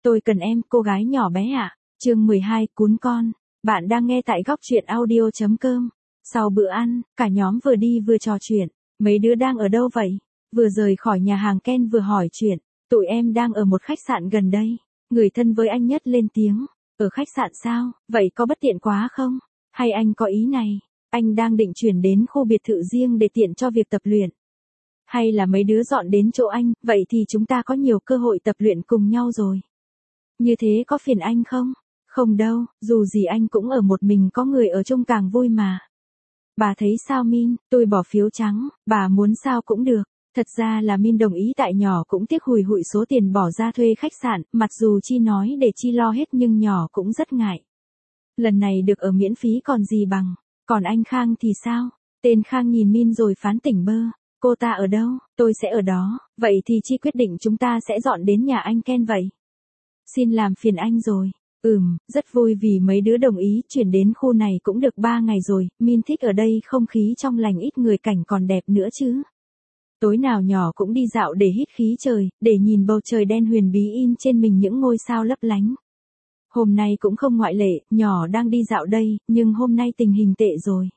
Tôi cần em, cô gái nhỏ bé ạ. Chương 12, cún con. Bạn đang nghe tại góc truyện audio.com. Sau bữa ăn, cả nhóm vừa đi vừa trò chuyện. Mấy đứa đang ở đâu vậy? Vừa rời khỏi nhà hàng Ken vừa hỏi chuyện. Tụi em đang ở một khách sạn gần đây. Người thân với anh nhất lên tiếng. Ở khách sạn sao? Vậy có bất tiện quá không? Hay anh có ý này? Anh đang định chuyển đến khu biệt thự riêng để tiện cho việc tập luyện. Hay là mấy đứa dọn đến chỗ anh, vậy thì chúng ta có nhiều cơ hội tập luyện cùng nhau rồi. Như thế có phiền anh không? Không đâu, dù gì anh cũng ở một mình, có người ở chung càng vui mà. Bà thấy sao Min? Tôi bỏ phiếu trắng, bà muốn sao cũng được. Thật ra là Min đồng ý, tại nhỏ cũng tiếc hùi hụi số tiền bỏ ra thuê khách sạn, mặc dù Chi nói để Chi lo hết nhưng nhỏ cũng rất ngại. Lần này được ở miễn phí còn gì bằng. Còn anh Khang thì sao? Tên Khang nhìn Min rồi phán tỉnh bơ. Cô ta ở đâu? Tôi sẽ ở đó. Vậy thì Chi quyết định chúng ta sẽ dọn đến nhà anh Ken vậy. Xin làm phiền anh rồi. Rất vui vì mấy đứa đồng ý chuyển đến khu này cũng được 3 ngày rồi. Min thích ở đây, không khí trong lành, ít người, cảnh còn đẹp nữa chứ. Tối nào nhỏ cũng đi dạo để hít khí trời, để nhìn bầu trời đen huyền bí in trên mình những ngôi sao lấp lánh. Hôm nay cũng không ngoại lệ, nhỏ đang đi dạo đây, nhưng hôm nay tình hình tệ rồi.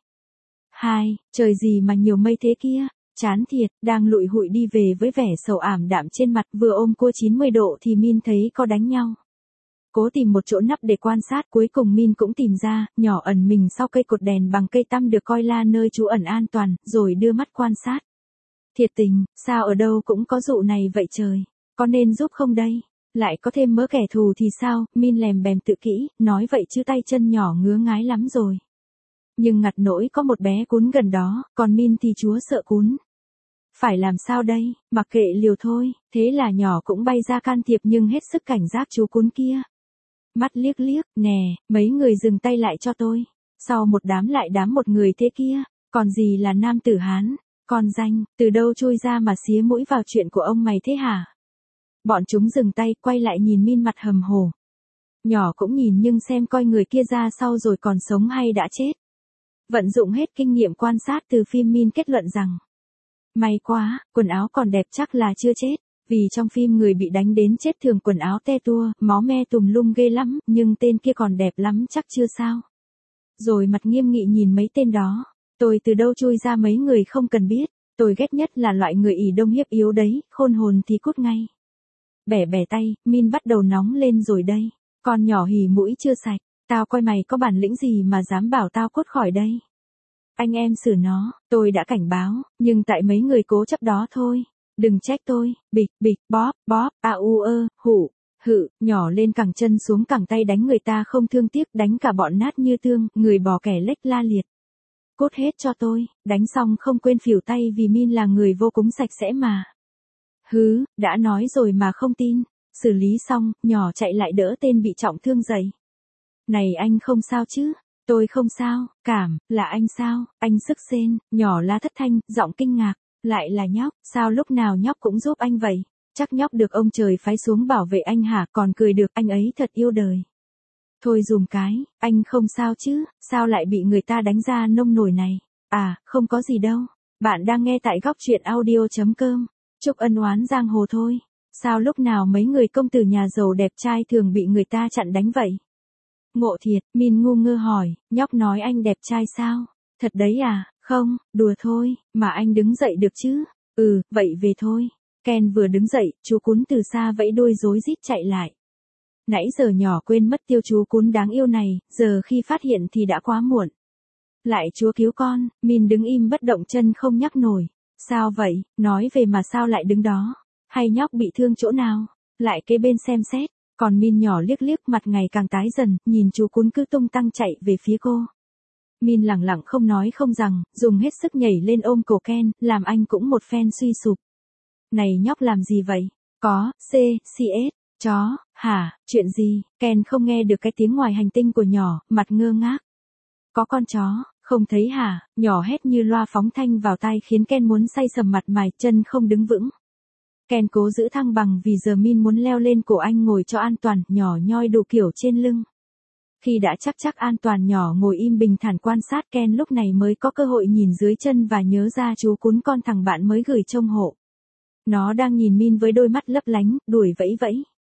Trời gì mà nhiều mây thế kia, chán thiệt, đang lụi hụi đi về với vẻ sầu ảm đạm trên mặt, vừa ôm cua 90 độ thì Min thấy có đánh nhau. Cố tìm một chỗ nấp để quan sát, cuối cùng Min cũng tìm ra, nhỏ ẩn mình sau cây cột đèn bằng cây tăm được coi là nơi trú ẩn an toàn, rồi đưa mắt quan sát. Thiệt tình, sao ở đâu cũng có dụ này vậy trời, có nên giúp không đây? Lại có thêm mớ kẻ thù thì sao? Min lèm bèm tự kỹ, nói vậy chứ tay chân nhỏ ngứa ngái lắm rồi. Nhưng ngặt nỗi có một bé cún gần đó, còn Min thì chúa sợ cún. Phải làm sao đây? Mặc kệ liều thôi, thế là nhỏ cũng bay ra can thiệp nhưng hết sức cảnh giác chú cún kia. Mắt liếc liếc, nè, mấy người dừng tay lại cho tôi. Sau một đám lại đám một người thế kia, còn gì là nam tử Hán, con danh, từ đâu trôi ra mà xía mũi vào chuyện của ông mày thế hả? Bọn chúng dừng tay, quay lại nhìn Min mặt hầm hổ. Nhỏ cũng nhìn nhưng xem coi người kia ra sau rồi còn sống hay đã chết. Vận dụng hết kinh nghiệm quan sát từ phim, Min kết luận rằng may quá, quần áo còn đẹp, chắc là chưa chết. Vì trong phim người bị đánh đến chết thường quần áo te tua, máu me tùm lum ghê lắm, nhưng tên kia còn đẹp lắm, chắc chưa sao. Rồi mặt nghiêm nghị nhìn mấy tên đó. Tôi từ đâu chui ra mấy người không cần biết. Tôi ghét nhất là loại người ỷ đông hiếp yếu đấy, khôn hồn thì cút ngay. Bẻ tay, Min bắt đầu nóng lên rồi đây. Con nhỏ hỉ mũi chưa sạch, tao coi mày có bản lĩnh gì mà dám bảo tao cút khỏi đây. Anh em xử nó, tôi đã cảnh báo, nhưng tại mấy người cố chấp đó thôi. Đừng trách tôi, bịch, bóp, hụ, nhỏ lên cẳng chân xuống cẳng tay đánh người ta không thương tiếc, đánh cả bọn nát như tương, người bò kẻ lếch la liệt. Cốt hết cho tôi, đánh xong không quên phủi tay vì Min là người vô cùng sạch sẽ mà. Đã nói rồi mà không tin. Xử lý xong, nhỏ chạy lại đỡ tên bị trọng thương dậy. Này anh không sao chứ? Tôi không sao, là anh sao? Anh sức sên, nhỏ la thất thanh, giọng kinh ngạc. Lại là nhóc, sao lúc nào nhóc cũng giúp anh vậy? Chắc nhóc được ông trời phái xuống bảo vệ anh hả? Còn cười được, anh ấy thật yêu đời. Thôi dùm cái, anh không sao chứ? Sao lại bị người ta đánh ra nông nổi này? Không có gì đâu. Bạn đang nghe tại góc truyện audio.com. Chúc ân oán giang hồ thôi. Sao lúc nào mấy người công tử nhà giàu đẹp trai thường bị người ta chặn đánh vậy? Ngộ thiệt, Min ngu ngơ hỏi, nhóc nói anh đẹp trai sao? Thật đấy à? Không, đùa thôi, mà anh đứng dậy được chứ? Vậy về thôi. Ken vừa đứng dậy, chú cún từ xa vẫy đuôi rối rít chạy lại. Nãy giờ nhỏ quên mất tiêu chú cún đáng yêu này, giờ khi phát hiện thì đã quá muộn. Lại Chúa cứu con. Min đứng im bất động, chân không nhắc nổi. Sao vậy? Nói về mà sao lại đứng đó? Hay nhóc bị thương chỗ nào? Lại kế bên xem xét. Còn Min nhỏ liếc liếc, mặt ngày càng tái dần, nhìn chú cún cứ tung tăng chạy về phía cô. Min lẳng lặng không nói không rằng, dùng hết sức nhảy lên ôm cổ Ken, làm anh cũng một phen suy sụp. Này nhóc làm gì vậy? Có, CS, chó, hả, chuyện gì? Ken không nghe được cái tiếng ngoài hành tinh của nhỏ, mặt ngơ ngác. Có con chó, không thấy hả? Nhỏ hét như loa phóng thanh vào tai khiến Ken muốn say sầm mặt mày, chân không đứng vững. Ken cố giữ thăng bằng vì giờ Min muốn leo lên cổ anh ngồi cho an toàn, nhỏ nhoi đủ kiểu trên lưng. Khi đã chắc an toàn, nhỏ ngồi im bình thản quan sát Ken, lúc này mới có cơ hội nhìn dưới chân và nhớ ra chú cún con thằng bạn mới gửi trông hộ. Nó đang nhìn Min với đôi mắt lấp lánh, đuổi vẫy vẫy.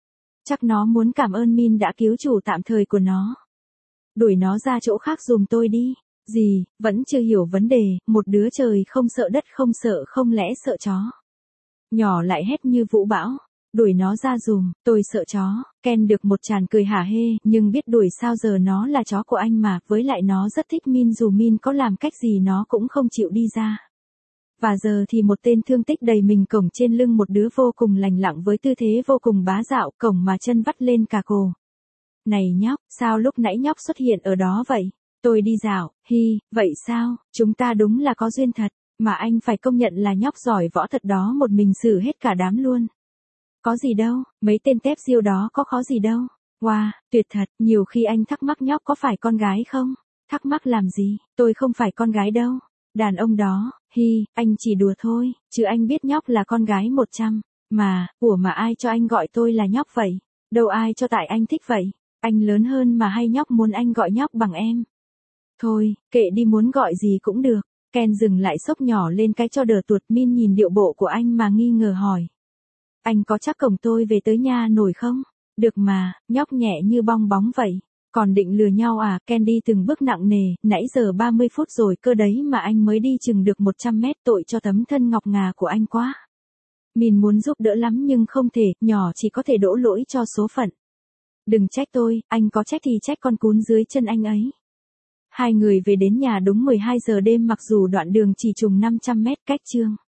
Chắc nó muốn cảm ơn Min đã cứu chủ tạm thời của nó. Đuổi nó ra chỗ khác giùm tôi đi. Gì, vẫn chưa hiểu vấn đề, một đứa trời không sợ đất không lẽ sợ chó. Nhỏ lại hét như vũ bão. Đuổi nó ra giùm, tôi sợ chó. Ken được một tràng cười hả hê, nhưng biết đuổi sao giờ nó là chó của anh mà, với lại nó rất thích Min dù Min có làm cách gì nó cũng không chịu đi ra. Và giờ thì một tên thương tích đầy mình cổng trên lưng một đứa vô cùng lành lặng với tư thế vô cùng bá đạo, cổng mà chân vắt lên cả cổ. Này nhóc, sao lúc nãy nhóc xuất hiện ở đó vậy? Tôi đi dạo, vậy sao, chúng ta đúng là có duyên thật, mà anh phải công nhận là nhóc giỏi võ thật đó, một mình xử hết cả đám luôn. Có gì đâu, mấy tên tép diêu đó có khó gì đâu. Wow, tuyệt thật, nhiều khi anh thắc mắc nhóc có phải con gái không? Thắc mắc làm gì, tôi không phải con gái đâu. Đàn ông đó, anh chỉ đùa thôi, chứ anh biết nhóc là con gái 100. Mà ai cho anh gọi tôi là nhóc vậy? Đâu ai cho tại anh thích vậy? Anh lớn hơn mà hay nhóc muốn anh gọi nhóc bằng em? Thôi, kệ đi, muốn gọi gì cũng được. Ken dừng lại xốc nhỏ lên cái cho đỡ tuột. Min nhìn điệu bộ của anh mà nghi ngờ hỏi. Anh có chắc cổng tôi về tới nhà nổi không? Được mà, nhóc nhẹ như bong bóng vậy. Còn định lừa nhau à? Ken đi từng bước nặng nề, nãy giờ 30 phút rồi cơ đấy mà anh mới đi chừng được 100 mét, tội cho tấm thân ngọc ngà của anh quá. Min muốn giúp đỡ lắm nhưng không thể, nhỏ chỉ có thể đổ lỗi cho số phận. Đừng trách tôi, anh có trách thì trách con cún dưới chân anh ấy. Hai người về đến nhà đúng 12 giờ đêm, mặc dù đoạn đường chỉ chừng 500 mét cách Chương